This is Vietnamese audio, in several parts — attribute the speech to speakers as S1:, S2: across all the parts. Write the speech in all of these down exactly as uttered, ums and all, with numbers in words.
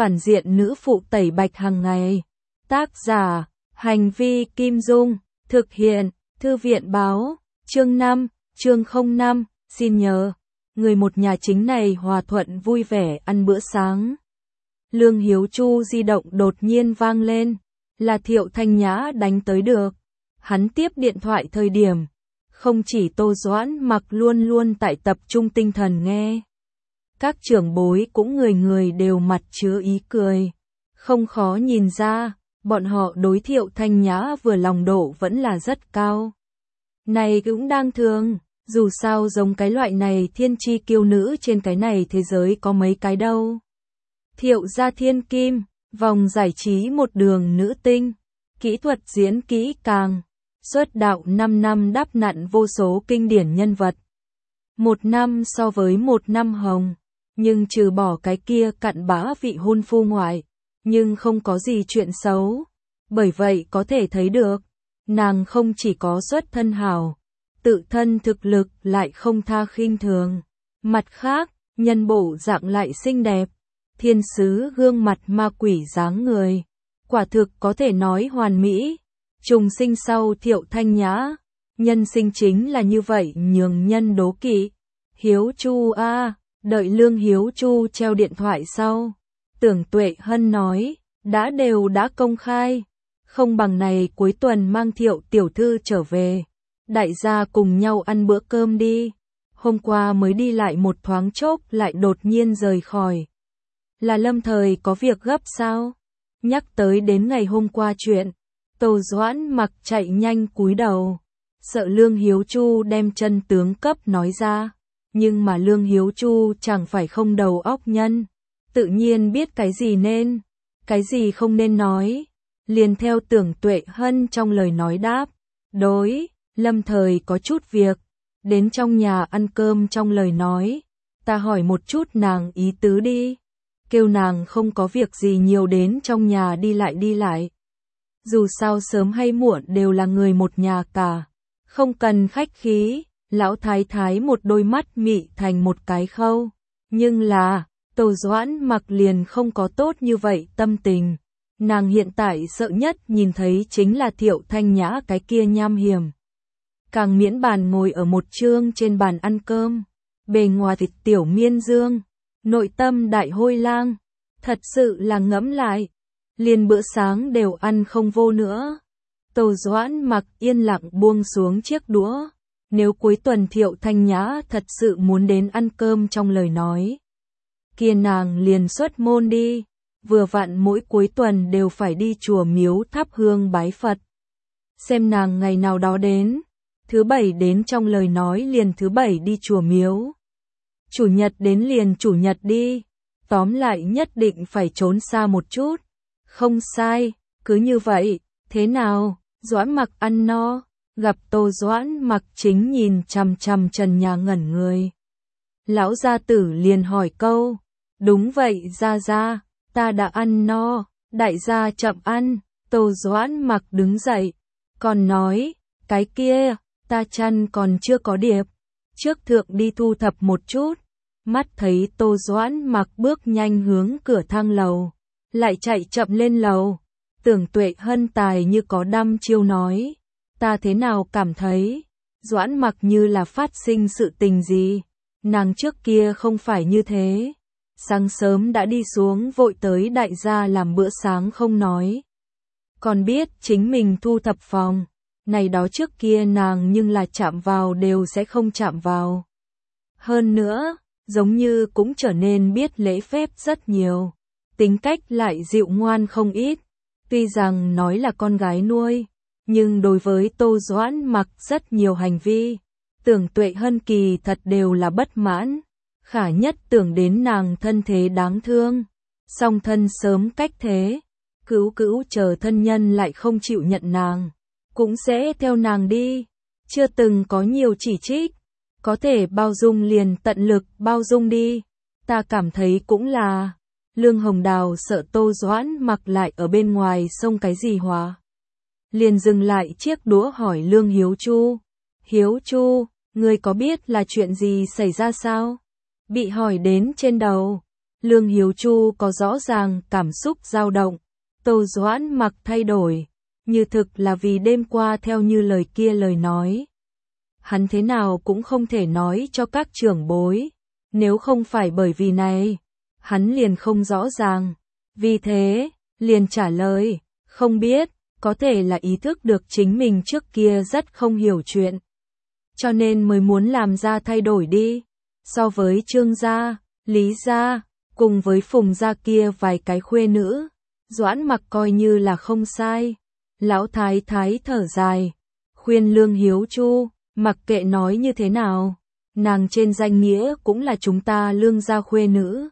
S1: phản diện nữ phụ tẩy bạch hàng ngày. Tác giả, Hành vi Kim Dung, thực hiện, Thư viện báo, chương năm, chương không năm, xin nhờ. Người một nhà chính này hòa thuận vui vẻ ăn bữa sáng. Lương Hiếu Chu di động đột nhiên vang lên, là Thiệu Thanh Nhã đánh tới được. Hắn tiếp điện thoại thời điểm, không chỉ Tô Doãn Mặc luôn luôn tại tập trung tinh thần nghe. Các trưởng bối cũng người người đều mặt chứa ý cười. Không khó nhìn ra, bọn họ đối Thiệu Thanh Nhã vừa lòng độ vẫn là rất cao. Này cũng đang thường, dù sao giống cái loại này thiên chi kiêu nữ trên cái này thế giới có mấy cái đâu. Thiệu gia thiên kim, vòng giải trí một đường nữ tinh, kỹ thuật diễn kỹ càng, xuất đạo năm năm đắp nặn vô số kinh điển nhân vật. Một năm so với một năm hồng, nhưng trừ bỏ cái kia cặn bã vị hôn phu ngoại, nhưng không có gì chuyện xấu. Bởi vậy có thể thấy được, nàng không chỉ có xuất thân hảo, tự thân thực lực lại không tha khinh thường. Mặt khác, nhân bộ dạng lại xinh đẹp, thiên sứ gương mặt ma quỷ dáng người, quả thực có thể nói hoàn mỹ. Trùng sinh sau Thiệu Thanh Nhã, nhân sinh chính là như vậy nhường nhân đố kỵ. Hiếu Chu a, à, đợi Lương Hiếu Chu treo điện thoại sau, Tưởng Tuệ Hân nói, đã đều đã công khai, không bằng này cuối tuần mang Thiệu tiểu thư trở về, đại gia cùng nhau ăn bữa cơm đi. Hôm qua mới đi lại một thoáng chốc lại đột nhiên rời khỏi. Là lâm thời có việc gấp sao? Nhắc tới đến ngày hôm qua chuyện, Tô Doãn Mặc chạy nhanh cúi đầu, sợ Lương Hiếu Chu đem chân tướng cấp nói ra, nhưng mà Lương Hiếu Chu chẳng phải không đầu óc nhân, tự nhiên biết cái gì nên, cái gì không nên nói, liền theo Tưởng Tuệ Hân trong lời nói đáp, đối, lâm thời có chút việc, đến trong nhà ăn cơm trong lời nói, ta hỏi một chút nàng ý tứ đi, kêu nàng không có việc gì nhiều đến trong nhà đi lại đi lại. Dù sao sớm hay muộn đều là người một nhà cả, không cần khách khí, lão thái thái một đôi mắt mị thành một cái khâu, nhưng là, Tô Doãn Mặc liền không có tốt như vậy tâm tình, nàng hiện tại sợ nhất nhìn thấy chính là Thiệu Thanh Nhã cái kia nham hiểm. Càng miễn bàn ngồi ở một chương trên bàn ăn cơm, bề ngoài thịt tiểu miên dương, nội tâm đại hôi lang, thật sự là ngẫm lại, liền bữa sáng đều ăn không vô nữa. Tô Doãn Mặc yên lặng buông xuống chiếc đũa, nếu cuối tuần Thiệu Thanh Nhã thật sự muốn đến ăn cơm trong lời nói, kia nàng liền xuất môn đi, vừa vặn mỗi cuối tuần đều phải đi chùa miếu thắp hương bái Phật. Xem nàng ngày nào đó đến, thứ bảy đến trong lời nói liền thứ bảy đi chùa miếu, chủ nhật đến liền chủ nhật đi, tóm lại nhất định phải trốn xa một chút. Không sai, cứ như vậy, thế nào, Doãn Mặc ăn no, gặp Tô Doãn Mặc chính nhìn chằm chằm trần nhà ngẩn người. Lão gia tử liền hỏi câu, đúng vậy gia gia, ta đã ăn no, đại gia chậm ăn. Tô Doãn Mặc đứng dậy, còn nói, cái kia, ta chăn còn chưa có điệp, trước thượng đi thu thập một chút. Mắt thấy Tô Doãn Mặc bước nhanh hướng cửa thang lầu, lại chạy chậm lên lầu. Tưởng Tuệ Hân tài như có đăm chiêu nói, ta thế nào cảm thấy, Doãn Mặc như là phát sinh sự tình gì, nàng trước kia không phải như thế, sáng sớm đã đi xuống vội tới đại gia làm bữa sáng không nói, còn biết chính mình thu thập phòng, này đó trước kia nàng nhưng là chạm vào đều sẽ không chạm vào. Hơn nữa, giống như cũng trở nên biết lễ phép rất nhiều, tính cách lại dịu ngoan không ít. Tuy rằng nói là con gái nuôi, nhưng đối với Tô Doãn Mặc rất nhiều hành vi, Tưởng Tuệ Hân kỳ thật đều là bất mãn, khả nhất tưởng đến nàng thân thế đáng thương, song thân sớm cách thế, cứu cứu chờ thân nhân lại không chịu nhận nàng, cũng sẽ theo nàng đi, chưa từng có nhiều chỉ trích, có thể bao dung liền tận lực bao dung đi, ta cảm thấy cũng là. Lương Hồng Đào sợ Tô Doãn Mặc lại ở bên ngoài xông cái gì hòa, liền dừng lại chiếc đũa hỏi Lương Hiếu Chu, Hiếu Chu, ngươi có biết là chuyện gì xảy ra sao? Bị hỏi đến trên đầu, Lương Hiếu Chu có rõ ràng cảm xúc dao động. Tô Doãn Mặc thay đổi, như thực là vì đêm qua theo như lời kia lời nói. Hắn thế nào cũng không thể nói cho các trưởng bối, nếu không phải bởi vì này, hắn liền không rõ ràng. Vì thế, liền trả lời, không biết, có thể là ý thức được chính mình trước kia rất không hiểu chuyện. Cho nên mới muốn làm ra thay đổi đi. So với Trương gia, Lý gia, cùng với Phùng gia kia vài cái khuê nữ, Doãn Mặc coi như là không sai. Lão thái thái thở dài, khuyên Lương Hiếu Chu, mặc kệ nói như thế nào, nàng trên danh nghĩa cũng là chúng ta Lương gia khuê nữ,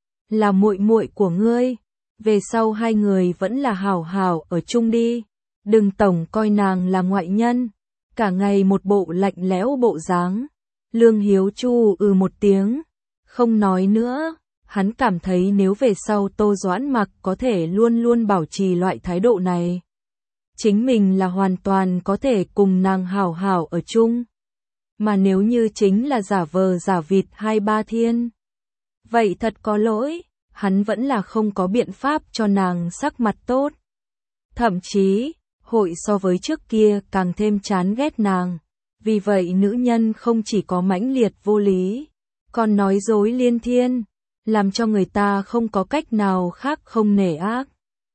S1: là muội muội của ngươi, về sau hai người vẫn là hảo hảo ở chung đi, đừng tổng coi nàng là ngoại nhân, cả ngày một bộ lạnh lẽo bộ dáng. Lương Hiếu Chu ừ một tiếng, không nói nữa. Hắn cảm thấy nếu về sau Tô Doãn Mặc có thể luôn luôn bảo trì loại thái độ này, chính mình là hoàn toàn có thể cùng nàng hảo hảo ở chung. Mà nếu như chính là giả vờ giả vịt hai ba thiên, vậy thật có lỗi, hắn vẫn là không có biện pháp cho nàng sắc mặt tốt. Thậm chí, hội so với trước kia càng thêm chán ghét nàng. Vì vậy nữ nhân không chỉ có mãnh liệt vô lý, còn nói dối liên thiên, làm cho người ta không có cách nào khác không nể ác.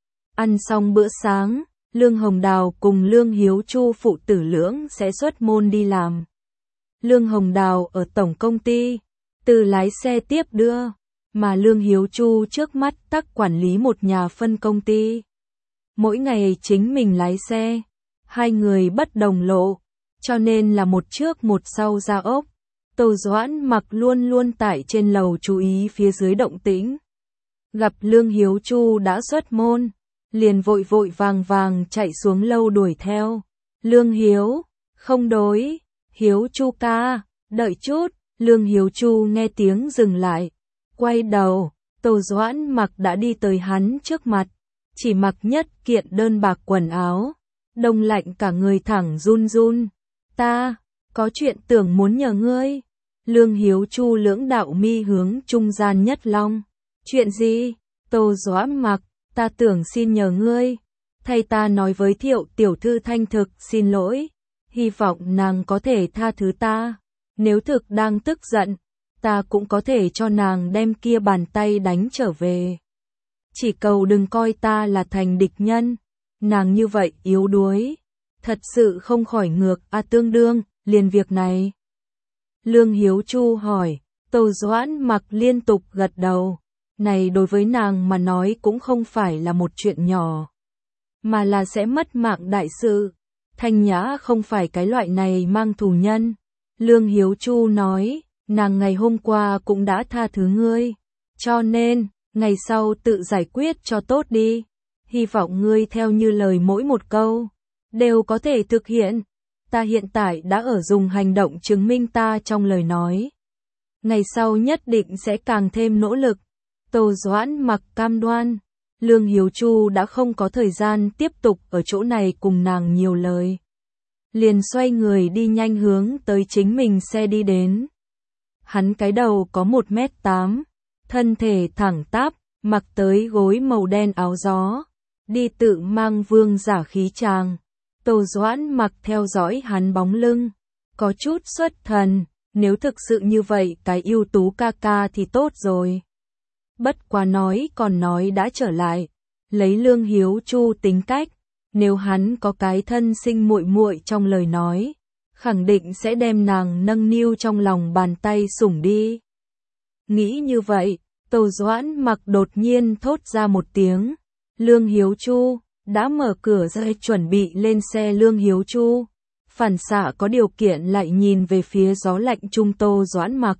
S1: Ăn xong bữa sáng, Lương Hồng Đào cùng Lương Hiếu Chu phụ tử lưỡng sẽ xuất môn đi làm. Lương Hồng Đào ở tổng công ty, từ lái xe tiếp đưa, mà Lương Hiếu Chu trước mắt tắc quản lý một nhà phân công ty. Mỗi ngày chính mình lái xe, hai người bất đồng lộ, cho nên là một trước một sau ra ốc. Tô Doãn Mặc luôn luôn tại trên lầu chú ý phía dưới động tĩnh. Gặp Lương Hiếu Chu đã xuất môn, liền vội vội vàng vàng chạy xuống lâu đuổi theo. Lương Hiếu, không đối, Hiếu Chu ca, đợi chút. Lương Hiếu Chu nghe tiếng dừng lại, quay đầu, Tô Doãn Mặc đã đi tới hắn trước mặt, chỉ mặc nhất kiện đơn bạc quần áo, đông lạnh cả người thẳng run run. Ta, có chuyện tưởng muốn nhờ ngươi. Lương Hiếu Chu lưỡng đạo mi hướng trung gian nhất long. Chuyện gì? Tô Doãn Mặc, ta tưởng xin nhờ ngươi, thay ta nói với Thiệu tiểu thư thanh thực xin lỗi, hy vọng nàng có thể tha thứ ta. Nếu thực đang tức giận, ta cũng có thể cho nàng đem kia bàn tay đánh trở về. Chỉ cầu đừng coi ta là thành địch nhân. Nàng như vậy yếu đuối, thật sự không khỏi ngược a à, tương đương, liền việc này. Lương Hiếu Chu hỏi, Tô Doãn Mặc liên tục gật đầu. Này đối với nàng mà nói cũng không phải là một chuyện nhỏ, mà là sẽ mất mạng đại sự. Thanh Nhã không phải cái loại này mang thù nhân. Lương Hiếu Chu nói, nàng ngày hôm qua cũng đã tha thứ ngươi, cho nên, ngày sau tự giải quyết cho tốt đi. Hy vọng ngươi theo như lời mỗi một câu, đều có thể thực hiện. Ta hiện tại đã ở dùng hành động chứng minh ta trong lời nói. Ngày sau nhất định sẽ càng thêm nỗ lực. Tô Doãn Mặc cam đoan. Lương Hiếu Chu đã không có thời gian tiếp tục ở chỗ này cùng nàng nhiều lời. Liền xoay người đi nhanh hướng tới chính mình xe đi đến. Hắn cái đầu có một mét tám, thân thể thẳng tắp, mặc tới gối màu đen áo gió, đi tự mang vương giả khí tràng. Tô Doãn Mặc theo dõi hắn bóng lưng, có chút xuất thần, nếu thực sự như vậy cái ưu tú ca ca thì tốt rồi. Bất quá nói còn nói đã trở lại, lấy Lương Hiếu Chu tính cách, nếu hắn có cái thân sinh muội muội trong lời nói, khẳng định sẽ đem nàng nâng niu trong lòng bàn tay sủng đi. Nghĩ như vậy, Tô Doãn Mặc đột nhiên thốt ra một tiếng. Lương Hiếu Chu, đã mở cửa ra chuẩn bị lên xe. Lương Hiếu Chu, phản xạ có điều kiện lại nhìn về phía gió lạnh trung Tô Doãn Mặc.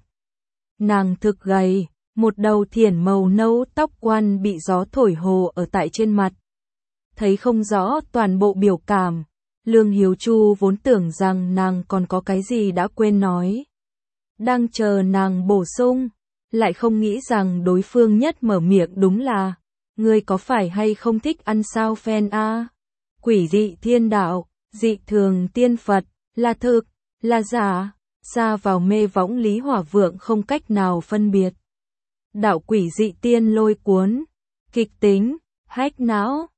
S1: Nàng thực gầy, một đầu thiển màu nâu tóc quan bị gió thổi hồ ở tại trên mặt. Thấy không rõ toàn bộ biểu cảm, Lương Hiếu Chu vốn tưởng rằng nàng còn có cái gì đã quên nói. Đang chờ nàng bổ sung, lại không nghĩ rằng đối phương nhất mở miệng đúng là, ngươi có phải hay không thích ăn sao phen a? Quỷ dị thiên đạo, dị thường tiên Phật, là thực, là giả, xa vào mê võng Lý Hỏa Vượng không cách nào phân biệt. đạo quỷ dị tiên lôi cuốn, kịch tính, hack não.